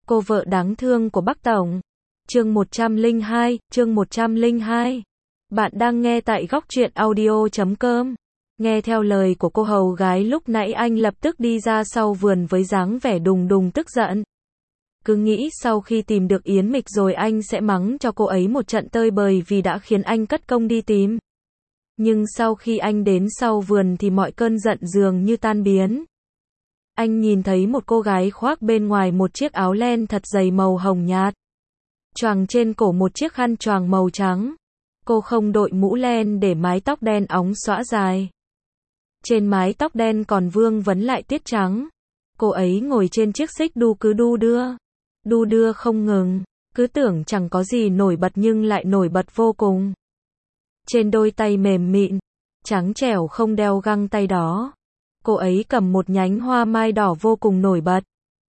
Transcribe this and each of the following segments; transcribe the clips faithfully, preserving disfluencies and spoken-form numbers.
Cô vợ đáng thương của Bắc Tổng. Chương một trăm lẻ hai, chương một trăm lẻ hai. Bạn đang nghe tại góc truyện audio chấm com. Nghe theo lời của cô hầu gái lúc nãy, anh lập tức đi ra sau vườn với dáng vẻ đùng đùng tức giận. Cứ nghĩ sau khi tìm được Yến Mịch rồi anh sẽ mắng cho cô ấy một trận tơi bời vì đã khiến anh cất công đi tìm. Nhưng sau khi anh đến sau vườn thì mọi cơn giận dường như tan biến. Anh nhìn thấy một cô gái khoác bên ngoài một chiếc áo len thật dày màu hồng nhạt, choàng trên cổ một chiếc khăn choàng màu trắng. Cô không đội mũ len để mái tóc đen óng xõa dài. Trên mái tóc đen còn vương vấn lại tiết trắng. Cô ấy ngồi trên chiếc xích đu cứ đu đưa, đu đưa không ngừng, cứ tưởng chẳng có gì nổi bật nhưng lại nổi bật vô cùng. Trên đôi tay mềm mịn, trắng trẻo không đeo găng tay đó, cô ấy cầm một nhánh hoa mai đỏ vô cùng nổi bật.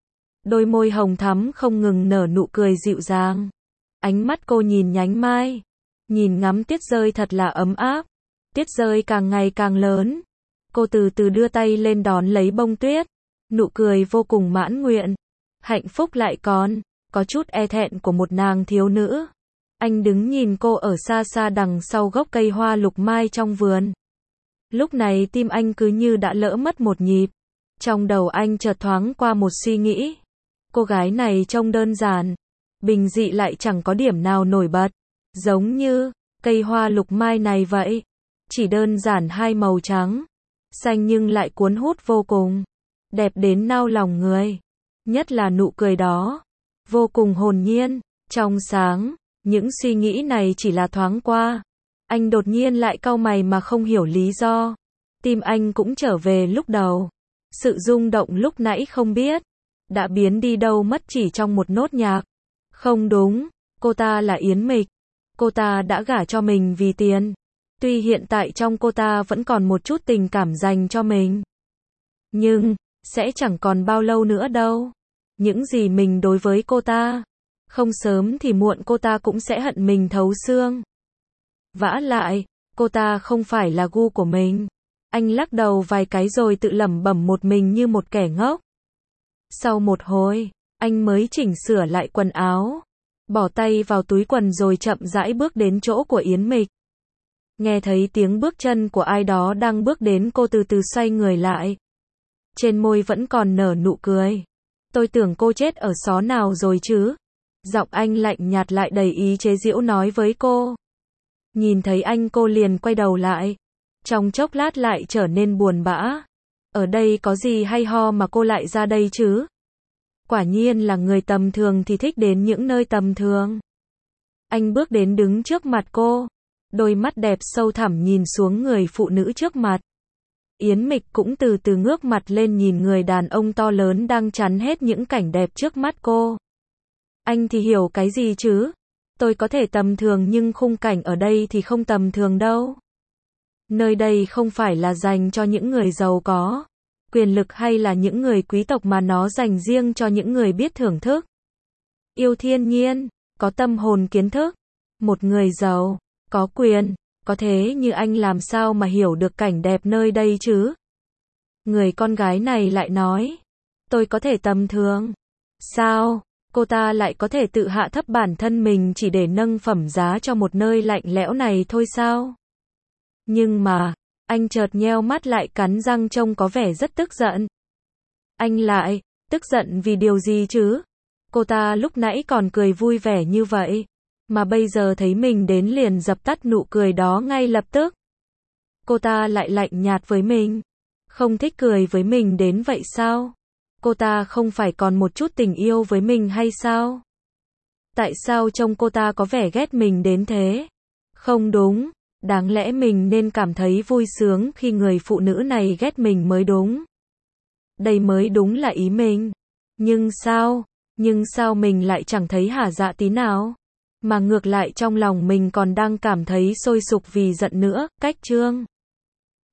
Đôi môi hồng thắm không ngừng nở nụ cười dịu dàng. Ánh mắt cô nhìn nhánh mai, nhìn ngắm tiết rơi thật là ấm áp. Tiết rơi càng ngày càng lớn. Cô từ từ đưa tay lên đón lấy bông tuyết. Nụ cười vô cùng mãn nguyện. Hạnh phúc lại còn có chút e thẹn của một nàng thiếu nữ. Anh đứng nhìn cô ở xa xa đằng sau gốc cây hoa lục mai trong vườn. Lúc này tim anh cứ như đã lỡ mất một nhịp. Trong đầu anh chợt thoáng qua một suy nghĩ. Cô gái này trông đơn giản, bình dị lại chẳng có điểm nào nổi bật. Giống như cây hoa lục mai này vậy. Chỉ đơn giản hai màu trắng, xanh nhưng lại cuốn hút vô cùng. Đẹp đến nao lòng người. Nhất là nụ cười đó. Vô cùng hồn nhiên, trong sáng. Những suy nghĩ này chỉ là thoáng qua. Anh đột nhiên lại cau mày mà không hiểu lý do. Tim anh cũng trở về lúc đầu. Sự rung động lúc nãy không biết đã biến đi đâu mất chỉ trong một nốt nhạc. Không đúng, cô ta là Yến Mịch. Cô ta đã gả cho mình vì tiền. Tuy hiện tại trong cô ta vẫn còn một chút tình cảm dành cho mình, nhưng sẽ chẳng còn bao lâu nữa đâu. Những gì mình đối với cô ta, không sớm thì muộn cô ta cũng sẽ hận mình thấu xương. Vả lại, cô ta không phải là gu của mình. Anh lắc đầu vài cái rồi tự lẩm bẩm một mình như một kẻ ngốc. Sau một hồi, anh mới chỉnh sửa lại quần áo, bỏ tay vào túi quần rồi chậm rãi bước đến chỗ của Yến Mịch. Nghe thấy tiếng bước chân của ai đó đang bước đến, cô từ từ xoay người lại. Trên môi vẫn còn nở nụ cười. Tôi tưởng cô chết ở xó nào rồi chứ. Giọng anh lạnh nhạt lại đầy ý chế giễu nói với cô. Nhìn thấy anh cô liền quay đầu lại. Trong chốc lát lại trở nên buồn bã. Ở đây có gì hay ho mà cô lại ra đây chứ? Quả nhiên là người tầm thường thì thích đến những nơi tầm thường. Anh bước đến đứng trước mặt cô. Đôi mắt đẹp sâu thẳm nhìn xuống người phụ nữ trước mặt. Yến Mịch cũng từ từ ngước mặt lên nhìn người đàn ông to lớn đang chắn hết những cảnh đẹp trước mắt cô. Anh thì hiểu cái gì chứ? Tôi có thể tầm thường nhưng khung cảnh ở đây thì không tầm thường đâu. Nơi đây không phải là dành cho những người giàu có, quyền lực hay là những người quý tộc mà nó dành riêng cho những người biết thưởng thức, yêu thiên nhiên, có tâm hồn kiến thức. Một người giàu, có quyền, có thế như anh làm sao mà hiểu được cảnh đẹp nơi đây chứ? Người con gái này lại nói, tôi có thể tầm thường. Sao? Cô ta lại có thể tự hạ thấp bản thân mình chỉ để nâng phẩm giá cho một nơi lạnh lẽo này thôi sao? Nhưng mà, anh chợt nheo mắt lại cắn răng trông có vẻ rất tức giận. Anh lại, tức giận vì điều gì chứ? Cô ta lúc nãy còn cười vui vẻ như vậy, mà bây giờ thấy mình đến liền dập tắt nụ cười đó ngay lập tức. Cô ta lại lạnh nhạt với mình, không thích cười với mình đến vậy sao? Cô ta không phải còn một chút tình yêu với mình hay sao? Tại sao trông cô ta có vẻ ghét mình đến thế? Không đúng, đáng lẽ mình nên cảm thấy vui sướng khi người phụ nữ này ghét mình mới đúng. Đây mới đúng là ý mình. Nhưng sao? Nhưng sao mình lại chẳng thấy hả dạ tí nào? Mà ngược lại trong lòng mình còn đang cảm thấy sôi sục vì giận nữa. Cách chương